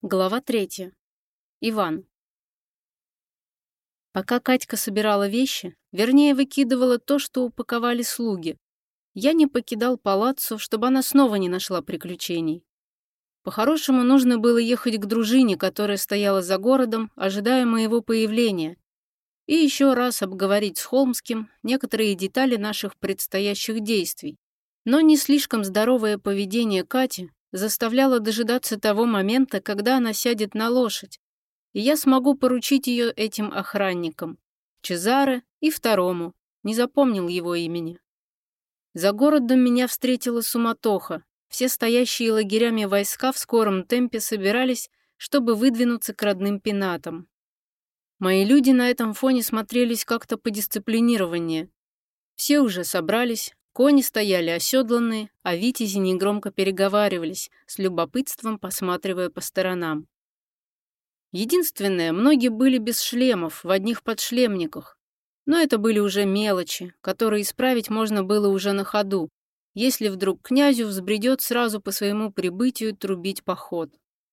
Глава 3. Иван. Пока Катька собирала вещи, вернее, выкидывала то, что упаковали слуги, я не покидал палаццо, чтобы она снова не нашла приключений. По-хорошему, нужно было ехать к дружине, которая стояла за городом, ожидая моего появления, и еще раз обговорить с Холмским некоторые детали наших предстоящих действий. Но не слишком здоровое поведение Кати заставляло дожидаться того момента, когда она сядет на лошадь, и я смогу поручить ее этим охранникам, Чезаре и второму, не запомнил его имени. За городом меня встретила суматоха. Все стоящие лагерями войска в скором темпе собирались, чтобы выдвинуться к родным пенатам. Мои люди на этом фоне смотрелись как-то подисциплинированнее. Все уже собрались, кони стояли оседланные, а витязи негромко переговаривались, с любопытством посматривая по сторонам. Единственное, многие были без шлемов, в одних подшлемниках. Но это были уже мелочи, которые исправить можно было уже на ходу, если вдруг князю взбредет сразу по своему прибытию трубить поход.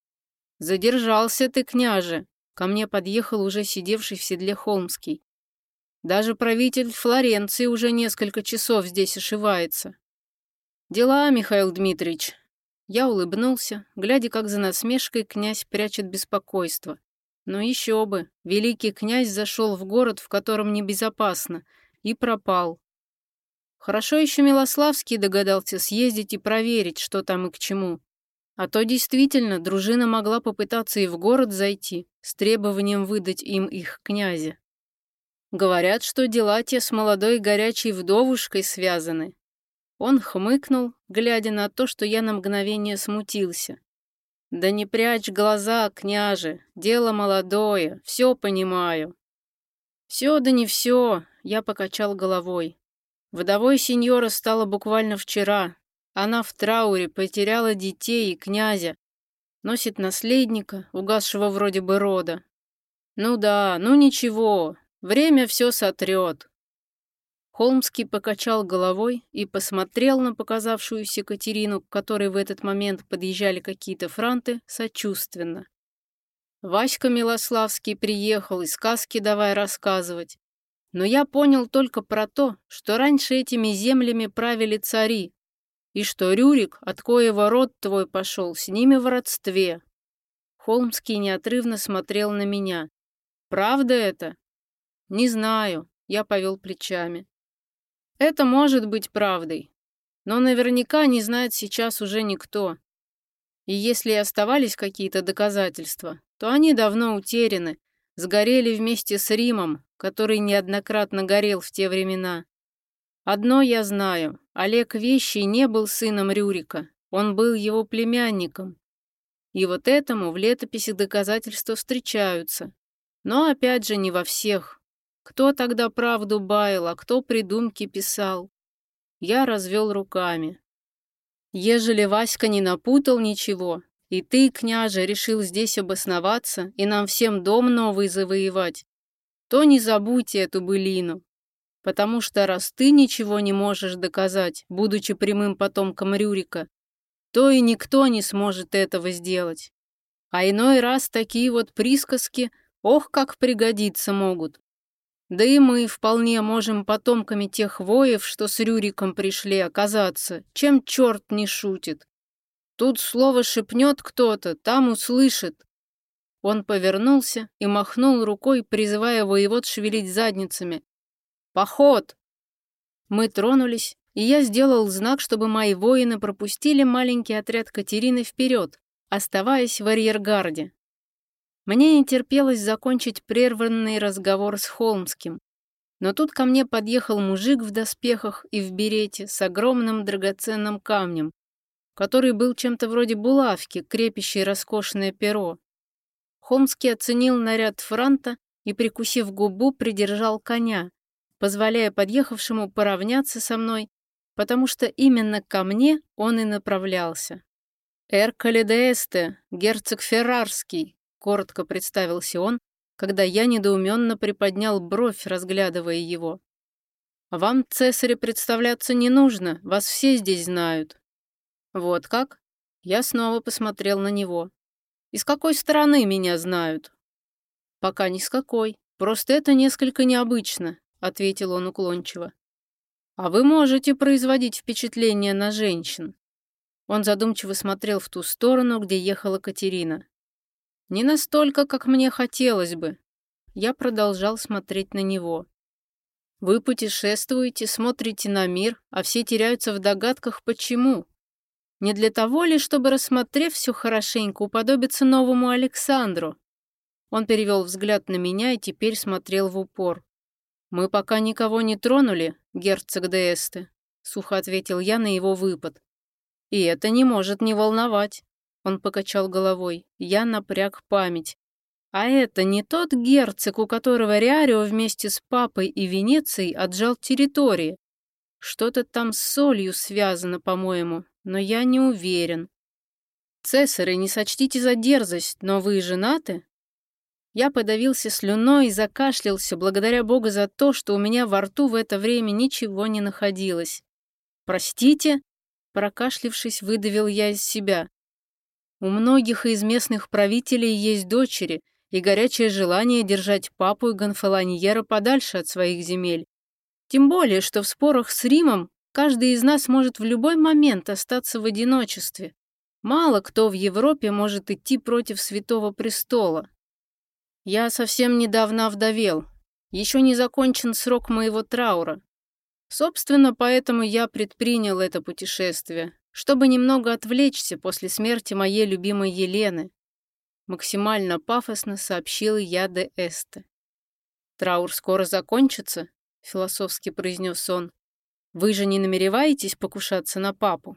«Задержался ты, княже!» Ко мне подъехал уже сидевший в седле Холмский. «Даже правитель Флоренции уже несколько часов здесь ошивается». «Дела, Михаил Дмитриевич». Я улыбнулся, глядя, как за насмешкой князь прячет беспокойство. Но еще бы, великий князь зашел в город, в котором небезопасно, и пропал. Хорошо еще Милославский догадался съездить и проверить, что там и к чему. А то действительно дружина могла попытаться и в город зайти, с требованием выдать им их князя. Говорят, что дела те с молодой горячей вдовушкой связаны. Он хмыкнул, глядя на то, что я на мгновение смутился. «Да не прячь глаза, княже, дело молодое, все понимаю». «Все да не все», — я покачал головой. Вдовой сеньора стала буквально вчера. Она в трауре, потеряла детей и князя, носит наследника, угасшего вроде бы рода. Ну да, ну ничего, время все сотрет. Холмский покачал головой и посмотрел на показавшуюся Катерину, к которой в этот момент подъезжали какие-то франты, сочувственно. Васька Милославский приехал и сказки давай рассказывать. Но я понял только про то, что раньше этими землями правили цари, и что Рюрик, от коего род твой пошел, с ними в родстве. Холмский неотрывно смотрел на меня. Правда это? Не знаю, я повел плечами. Это может быть правдой, но наверняка не знает сейчас уже никто. И если и оставались какие-то доказательства, то они давно утеряны, сгорели вместе с Римом, который неоднократно горел в те времена. Одно я знаю, Олег Вещий не был сыном Рюрика, он был его племянником. И вот этому в летописях доказательства встречаются. Но опять же не во всех. Кто тогда правду баял, а кто придумки писал? Я развел руками. Ежели Васька не напутал ничего, и ты, княже, решил здесь обосноваться и нам всем дом новый завоевать, то не забудьте эту былину. Потому что раз ты ничего не можешь доказать, будучи прямым потомком Рюрика, то и никто не сможет этого сделать. А иной раз такие вот присказки, ох, как пригодиться могут. Да и мы вполне можем потомками тех воев, что с Рюриком пришли, оказаться, чем черт не шутит. Тут слово шепнет кто-то, там услышит. Он повернулся и махнул рукой, призывая воевод шевелить задницами. «Поход!» Мы тронулись, и я сделал знак, чтобы мои воины пропустили маленький отряд Катерины вперед, оставаясь в арьергарде. Мне не терпелось закончить прерванный разговор с Холмским. Но тут ко мне подъехал мужик в доспехах и в берете с огромным драгоценным камнем, который был чем-то вроде булавки, крепящей роскошное перо. Холмский оценил наряд франта и, прикусив губу, придержал коня, позволяя подъехавшему поравняться со мной, потому что именно ко мне он и направлялся. «Эрколе де Эсте, герцог Феррарский», — коротко представился он, когда я недоуменно приподнял бровь, разглядывая его. «Вам, цесаре, представляться не нужно, вас все здесь знают». «Вот как?» Я снова посмотрел на него. И с какой стороны меня знают? Пока ни с какой. Просто это несколько необычно, ответил он уклончиво. А вы можете производить впечатление на женщин. Он задумчиво смотрел в ту сторону, где ехала Катерина. Не настолько, как мне хотелось бы. Я продолжал смотреть на него. Вы путешествуете, смотрите на мир, а все теряются в догадках, почему. Не для того ли, чтобы, рассмотрев все хорошенько, уподобиться новому Александру? Он перевел взгляд на меня и теперь смотрел в упор. «Мы пока никого не тронули, герцог де Эсте», — сухо ответил я на его выпад. «И это не может не волновать», — он покачал головой. Я напряг память. «А это не тот герцог, у которого Риарио вместе с папой и Венецией отжал территории? Что-то там с солью связано, по-моему, но я не уверен. Цесары, не сочтите за дерзость, но вы женаты?» Я подавился слюной и закашлялся, благодаря Богу за то, что у меня во рту в это время ничего не находилось. «Простите?» — прокашлившись, выдавил я из себя. «У многих из местных правителей есть дочери и горячее желание держать папу и Гонфалоньера подальше от своих земель. Тем более, что в спорах с Римом каждый из нас может в любой момент остаться в одиночестве. Мало кто в Европе может идти против Святого Престола. Я совсем недавно овдовел. Еще не закончен срок моего траура. Собственно, поэтому я предпринял это путешествие, чтобы немного отвлечься после смерти моей любимой Елены. Максимально пафосно сообщил я де Эсте. «Траур скоро закончится?» — философски произнес он. «Вы же не намереваетесь покушаться на папу?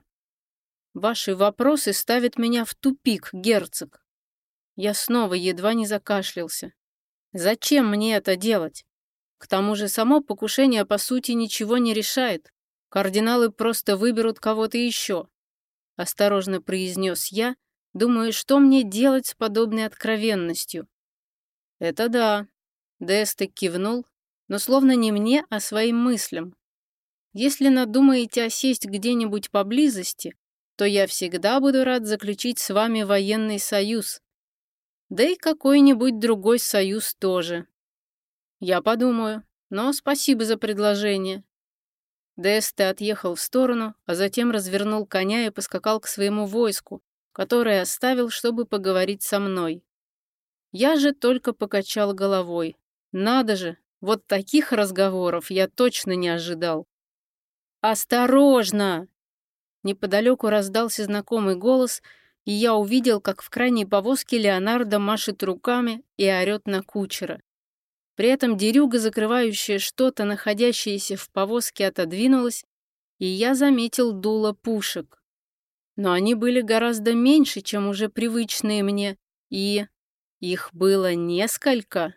Ваши вопросы ставят меня в тупик, герцог». Я снова едва не закашлялся. Зачем мне это делать? К тому же само покушение по сути ничего не решает. Кардиналы просто выберут кого-то еще. Осторожно произнес я, думая, что мне делать с подобной откровенностью. Это да. Десте кивнул, но словно не мне, а своим мыслям. Если надумаете осесть где-нибудь поблизости, то я всегда буду рад заключить с вами военный союз. Да и какой-нибудь другой союз тоже. Я подумаю, но спасибо за предложение. Десте отъехал в сторону, а затем развернул коня и поскакал к своему войску, которое оставил, чтобы поговорить со мной. Я же только покачал головой. Надо же, вот таких разговоров я точно не ожидал. «Осторожно!» Неподалеку раздался знакомый голос, и я увидел, как в крайней повозке Леонардо машет руками и орет на кучера. При этом дерюга, закрывающая что-то, находящееся в повозке, отодвинулась, и я заметил дуло пушек. Но они были гораздо меньше, чем уже привычные мне, и их было несколько.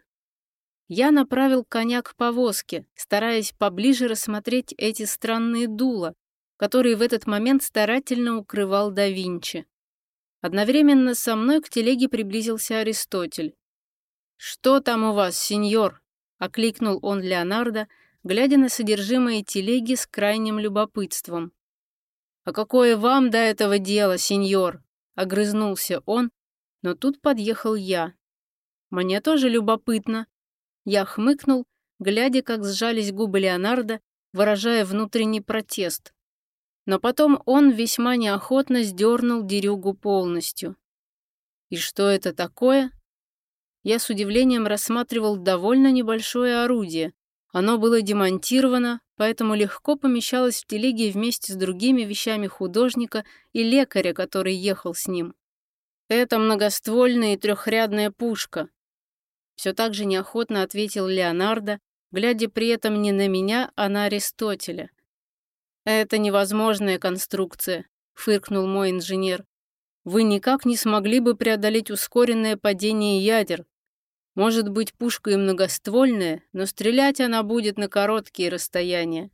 Я направил коня к повозке, стараясь поближе рассмотреть эти странные дула, которые в этот момент старательно укрывал да Винчи. Одновременно со мной к телеге приблизился Аристотель. «Что там у вас, сеньор?» — окликнул он Леонардо, глядя на содержимое телеги с крайним любопытством. «А какое вам до этого дело, сеньор?» — огрызнулся он, но тут подъехал я. «Мне тоже любопытно». Я хмыкнул, глядя, как сжались губы Леонардо, выражая внутренний протест. Но потом он весьма неохотно сдернул дерюгу полностью. «И что это такое?» Я с удивлением рассматривал довольно небольшое орудие. Оно было демонтировано, поэтому легко помещалось в телеге вместе с другими вещами художника и лекаря, который ехал с ним. «Это многоствольная и трехрядная пушка», — все так же неохотно ответил Леонардо, глядя при этом не на меня, а на Аристотеля. «Это невозможная конструкция», — фыркнул мой инженер. «Вы никак не смогли бы преодолеть ускоренное падение ядер. Может быть, пушка и многоствольная, но стрелять она будет на короткие расстояния».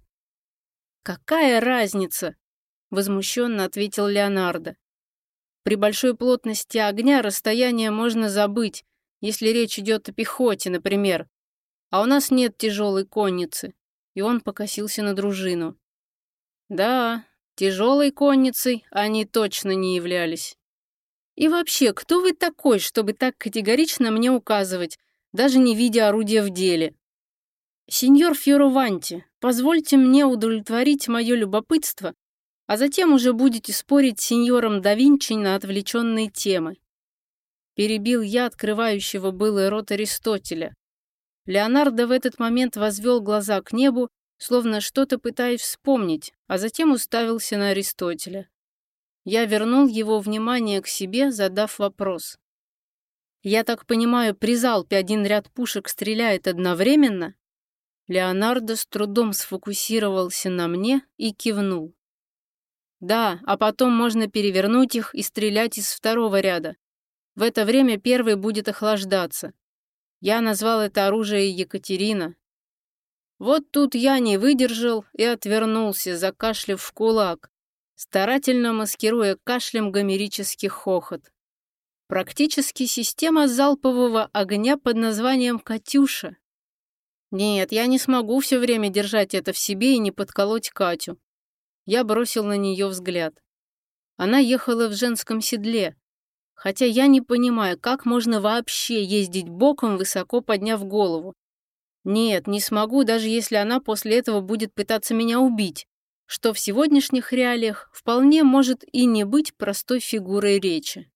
«Какая разница?» — возмущенно ответил Леонардо. «При большой плотности огня расстояние можно забыть, если речь идет о пехоте, например. А у нас нет тяжелой конницы». И он покосился на дружину. Да, тяжелой конницей они точно не являлись. И вообще, кто вы такой, чтобы так категорично мне указывать, даже не видя орудия в деле? Сеньор Фьораванти, позвольте мне удовлетворить мое любопытство, а затем уже будете спорить с сеньором да Винчи на отвлеченные темы. Перебил я открывающего было рот Аристотеля. Леонардо в этот момент возвел глаза к небу, словно что-то пытаясь вспомнить, а затем уставился на Аристотеля. Я вернул его внимание к себе, задав вопрос. «Я так понимаю, при залпе один ряд пушек стреляет одновременно?» Леонардо с трудом сфокусировался на мне и кивнул. «Да, а потом можно перевернуть их и стрелять из второго ряда. В это время первый будет охлаждаться. Я назвал это оружие Екатерина». Вот тут я не выдержал и отвернулся, закашляв в кулак, старательно маскируя кашлем гомерический хохот. Практически система залпового огня под названием «Катюша». Нет, я не смогу все время держать это в себе и не подколоть Катю. Я бросил на нее взгляд. Она ехала в женском седле, хотя я не понимаю, как можно вообще ездить боком, высоко подняв голову. Нет, не смогу, даже если она после этого будет пытаться меня убить, что в сегодняшних реалиях вполне может и не быть простой фигурой речи.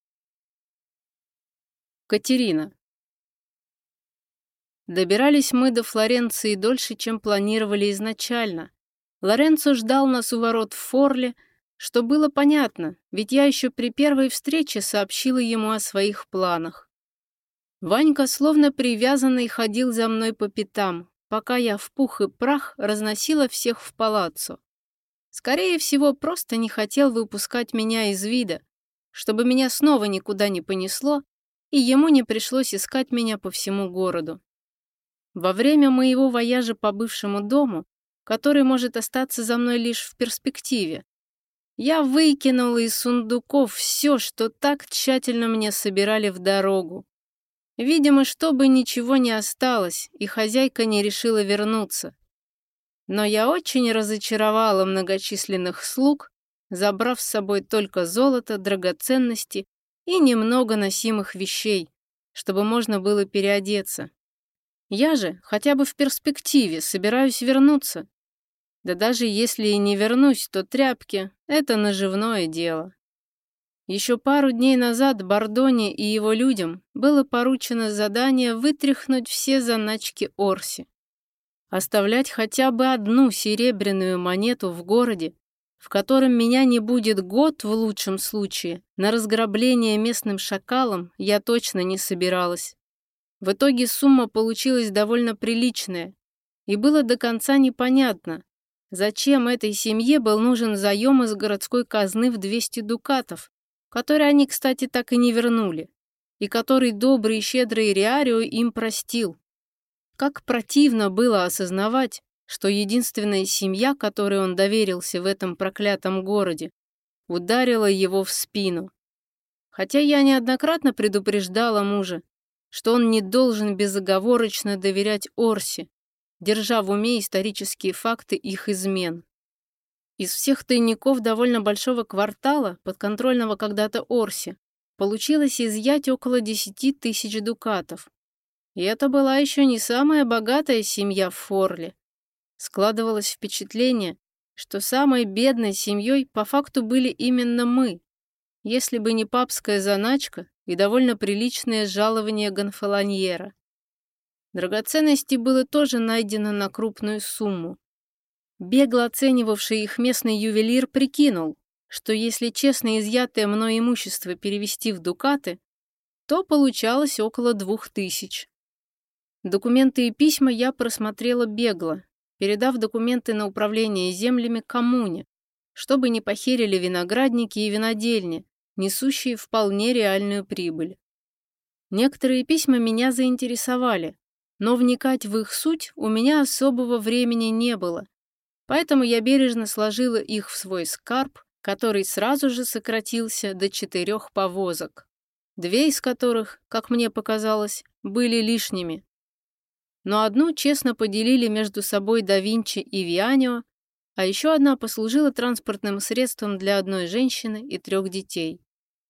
Катерина. Добирались мы до Флоренции дольше, чем планировали изначально. Лоренцо ждал нас у ворот в Форле, что было понятно, ведь я еще при первой встрече сообщила ему о своих планах. Ванька, словно привязанный, ходил за мной по пятам, пока я в пух и прах разносила всех в палаццо. Скорее всего, просто не хотел выпускать меня из вида, чтобы меня снова никуда не понесло, и ему не пришлось искать меня по всему городу. Во время моего вояжа по бывшему дому, который может остаться за мной лишь в перспективе, я выкинула из сундуков все, что так тщательно мне собирали в дорогу. Видимо, чтобы ничего не осталось, и хозяйка не решила вернуться. Но я очень разочаровала многочисленных слуг, забрав с собой только золото, драгоценности и немного носимых вещей, чтобы можно было переодеться. Я же хотя бы в перспективе собираюсь вернуться. Да даже если и не вернусь, то тряпки — это наживное дело. Еще пару дней назад Бардоне и его людям было поручено задание вытряхнуть все заначки Орси. Оставлять хотя бы одну серебряную монету в городе, в котором меня не будет год в лучшем случае, на разграбление местным шакалом я точно не собиралась. В итоге сумма получилась довольно приличная, и было до конца непонятно, зачем этой семье был нужен заем из городской казны в 200 дукатов, который они, кстати, так и не вернули, и который добрый и щедрый Риарио им простил. Как противно было осознавать, что единственная семья, которой он доверился в этом проклятом городе, ударила его в спину. Хотя я неоднократно предупреждала мужа, что он не должен безоговорочно доверять Орси, держа в уме исторические факты их измен. Из всех тайников довольно большого квартала, подконтрольного когда-то Орси, получилось изъять около 10 тысяч дукатов. И это была еще не самая богатая семья в Форле. Складывалось впечатление, что самой бедной семьей по факту были именно мы, если бы не папская заначка и довольно приличное жалование гонфолоньера. Драгоценностей было тоже найдено на крупную сумму. Бегло оценивавший их местный ювелир прикинул, что если честно изъятое мной имущество перевести в дукаты, то получалось около 2000. Документы и письма я просмотрела бегло, передав документы на управление землями коммуне, чтобы не похерили виноградники и винодельни, несущие вполне реальную прибыль. Некоторые письма меня заинтересовали, но вникать в их суть у меня особого времени не было, поэтому я бережно сложила их в свой скарб, который сразу же сократился до 4 повозок, 2 из которых, как мне показалось, были лишними. Но одну честно поделили между собой да Винчи и Вианио, а еще одна послужила транспортным средством для одной женщины и 3 детей.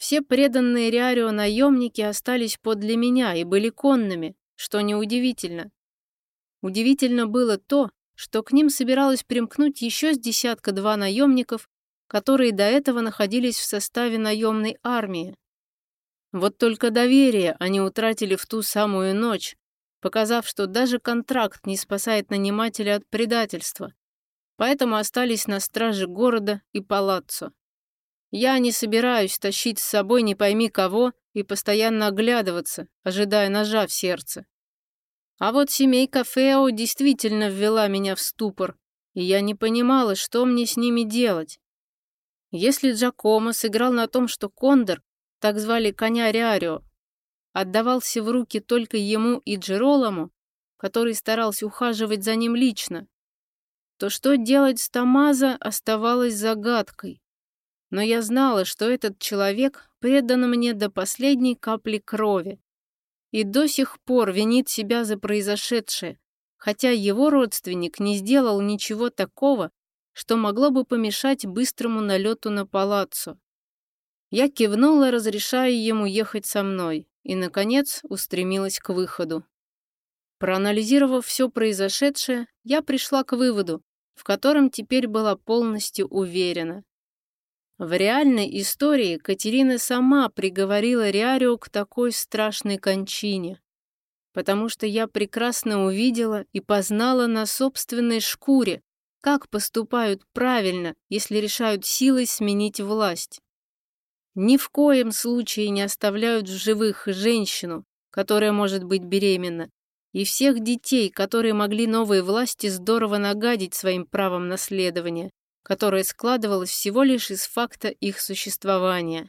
Все преданные Риарио наемники остались подле меня и были конными, что неудивительно. Удивительно было то, что к ним собиралось примкнуть еще с десятка-два наемников, которые до этого находились в составе наемной армии. Вот только доверие они утратили в ту самую ночь, показав, что даже контракт не спасает нанимателя от предательства, поэтому остались на страже города и палаццо. Я не собираюсь тащить с собой не пойми кого и постоянно оглядываться, ожидая ножа в сердце. А вот семейка Фео действительно ввела меня в ступор, и я не понимала, что мне с ними делать. Если Джакомо сыграл на том, что Кондор, так звали коня Риарио, отдавался в руки только ему и Джеролому, который старался ухаживать за ним лично, то что делать с Томмазо оставалось загадкой. Но я знала, что этот человек предан мне до последней капли крови и до сих пор винит себя за произошедшее, хотя его родственник не сделал ничего такого, что могло бы помешать быстрому налету на палаццо. Я кивнула, разрешая ему ехать со мной, и, наконец, устремилась к выходу. Проанализировав все произошедшее, я пришла к выводу, в котором теперь была полностью уверена. В реальной истории Катерина сама приговорила Риарио к такой страшной кончине, потому что я прекрасно увидела и познала на собственной шкуре, как поступают правильно, если решают силой сменить власть. Ни в коем случае не оставляют в живых женщину, которая может быть беременна, и всех детей, которые могли новой власти здорово нагадить своим правом наследования, которое складывалось всего лишь из факта их существования.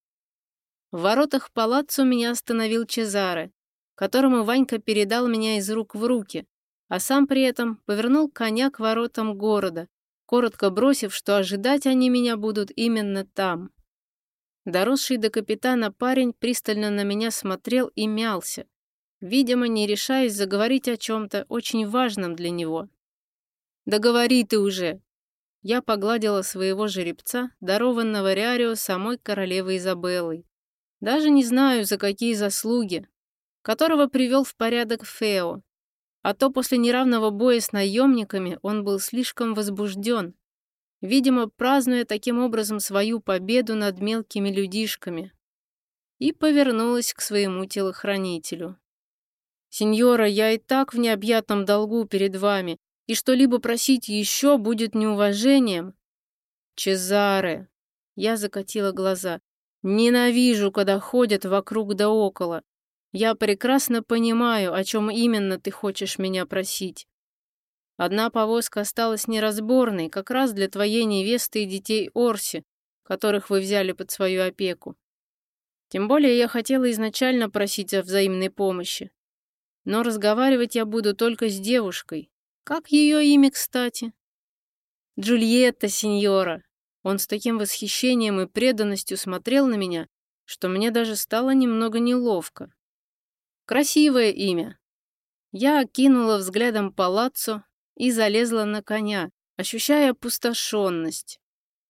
В воротах палаццо меня остановил Чезаре, которому Ванька передал меня из рук в руки, а сам при этом повернул коня к воротам города, коротко бросив, что ожидать они меня будут именно там. Доросший до капитана парень пристально на меня смотрел и мялся, видимо, не решаясь заговорить о чем-то очень важном для него. «Да говори ты уже!» Я погладила своего жеребца, дарованного Риарио самой королевой Изабеллой. Даже не знаю, за какие заслуги, которого привел в порядок Фео. А то после неравного боя с наемниками он был слишком возбужден, видимо, празднуя таким образом свою победу над мелкими людишками. И повернулась к своему телохранителю. «Сеньора, я и так в необъятном долгу перед вами, и что-либо просить еще будет неуважением». «Чезаре!» Я закатила глаза. «Ненавижу, когда ходят вокруг да около. Я прекрасно понимаю, о чем именно ты хочешь меня просить. Одна повозка осталась неразборной, как раз для твоей невесты и детей Орси, которых вы взяли под свою опеку. Тем более я хотела изначально просить о взаимной помощи. Но разговаривать я буду только с девушкой. Как ее имя, кстати?» «Джульетта, сеньора!» Он с таким восхищением и преданностью смотрел на меня, что мне даже стало немного неловко. «Красивое имя!» Я окинула взглядом палаццо и залезла на коня, ощущая опустошенность.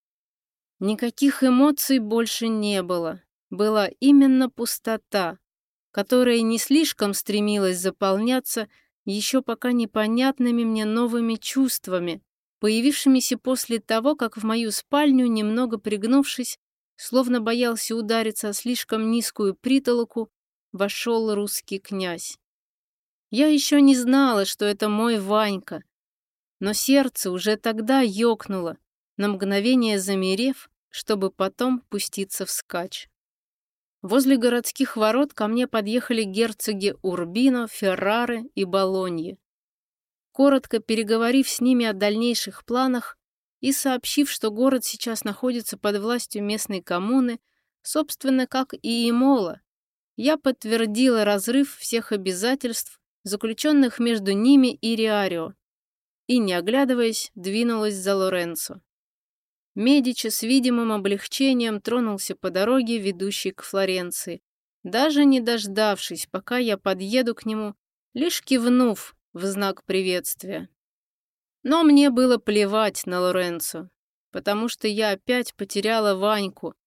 Никаких эмоций больше не было. Была именно пустота, которая не слишком стремилась заполняться еще пока непонятными мне новыми чувствами, появившимися после того, как в мою спальню, немного пригнувшись, словно боялся удариться о слишком низкую притолоку, вошел русский князь. Я еще не знала, что это мой Ванька, но сердце уже тогда ёкнуло, на мгновение замерев, чтобы потом пуститься вскачь. Возле городских ворот ко мне подъехали герцоги Урбино, Феррары и Болоньи. Коротко переговорив с ними о дальнейших планах и сообщив, что город сейчас находится под властью местной коммуны, собственно, как и Имола, я подтвердила разрыв всех обязательств, заключенных между ними и Риарио, и, не оглядываясь, двинулась за Лоренцо. Медичи с видимым облегчением тронулся по дороге, ведущей к Флоренции, даже не дождавшись, пока я подъеду к нему, лишь кивнув в знак приветствия. Но мне было плевать на Лоренцо, потому что я опять потеряла Ваньку,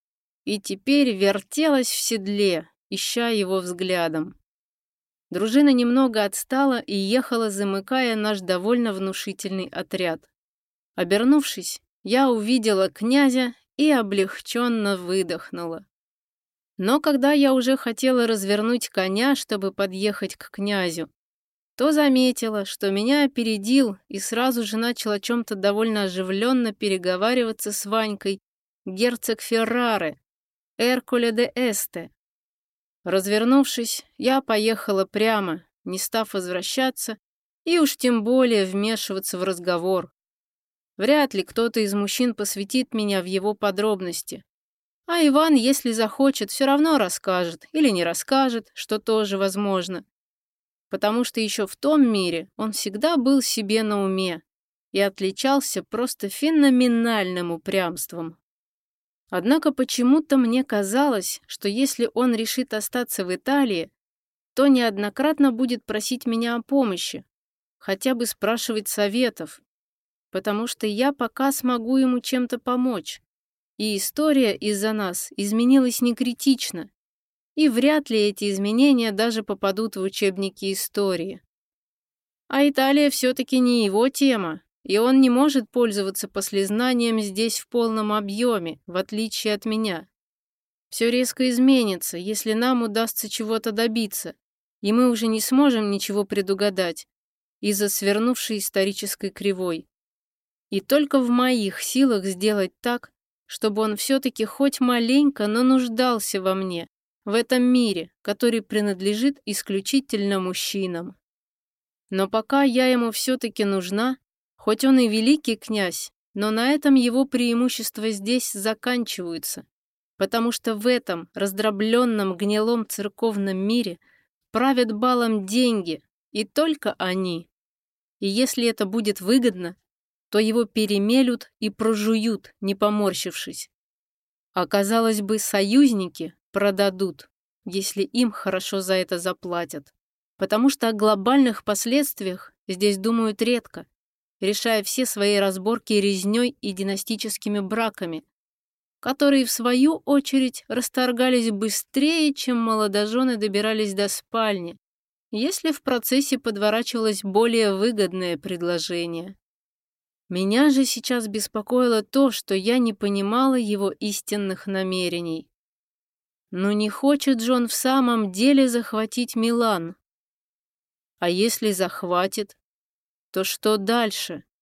и теперь вертелась в седле, ища его взглядом. Дружина немного отстала и ехала, замыкая наш довольно внушительный отряд. Обернувшись, я увидела князя и облегченно выдохнула. Но когда я уже хотела развернуть коня, чтобы подъехать к князю, то заметила, что меня опередил и сразу же начал о чем-то довольно оживленно переговариваться с Ванькой герцог Ферраре, Эрколе де Эсте. Развернувшись, я поехала прямо, не став возвращаться и уж тем более вмешиваться в разговор. Вряд ли кто-то из мужчин посвятит меня в его подробности. А Иван, если захочет, все равно расскажет или не расскажет, что тоже возможно. Потому что еще в том мире он всегда был себе на уме и отличался просто феноменальным упрямством. Однако почему-то мне казалось, что если он решит остаться в Италии, то неоднократно будет просить меня о помощи, хотя бы спрашивать советов, потому что я пока смогу ему чем-то помочь. И история из-за нас изменилась не критично, и вряд ли эти изменения даже попадут в учебники истории. А Италия все-таки не его тема, и он не может пользоваться послезнанием здесь в полном объеме, в отличие от меня. Все резко изменится, если нам удастся чего-то добиться, и мы уже не сможем ничего предугадать из-за свернувшей исторической кривой. И только в моих силах сделать так, чтобы он все-таки хоть маленько, но нуждался во мне, в этом мире, который принадлежит исключительно мужчинам. Но пока я ему все-таки нужна, хоть он и великий князь, но на этом его преимущества здесь заканчиваются, потому что в этом раздробленном гнилом церковном мире правят балом деньги, и только они. И если это будет выгодно, то его перемелют и прожуют, не поморщившись. А, казалось бы, союзники продадут, если им хорошо за это заплатят. Потому что о глобальных последствиях здесь думают редко, решая все свои разборки резнёй и династическими браками, которые, в свою очередь, расторгались быстрее, чем молодожены добирались до спальни, если в процессе подворачивалось более выгодное предложение. Меня же сейчас беспокоило то, что я не понимала его истинных намерений. Но не хочет же он в самом деле захватить Милан. А если захватит, то что дальше?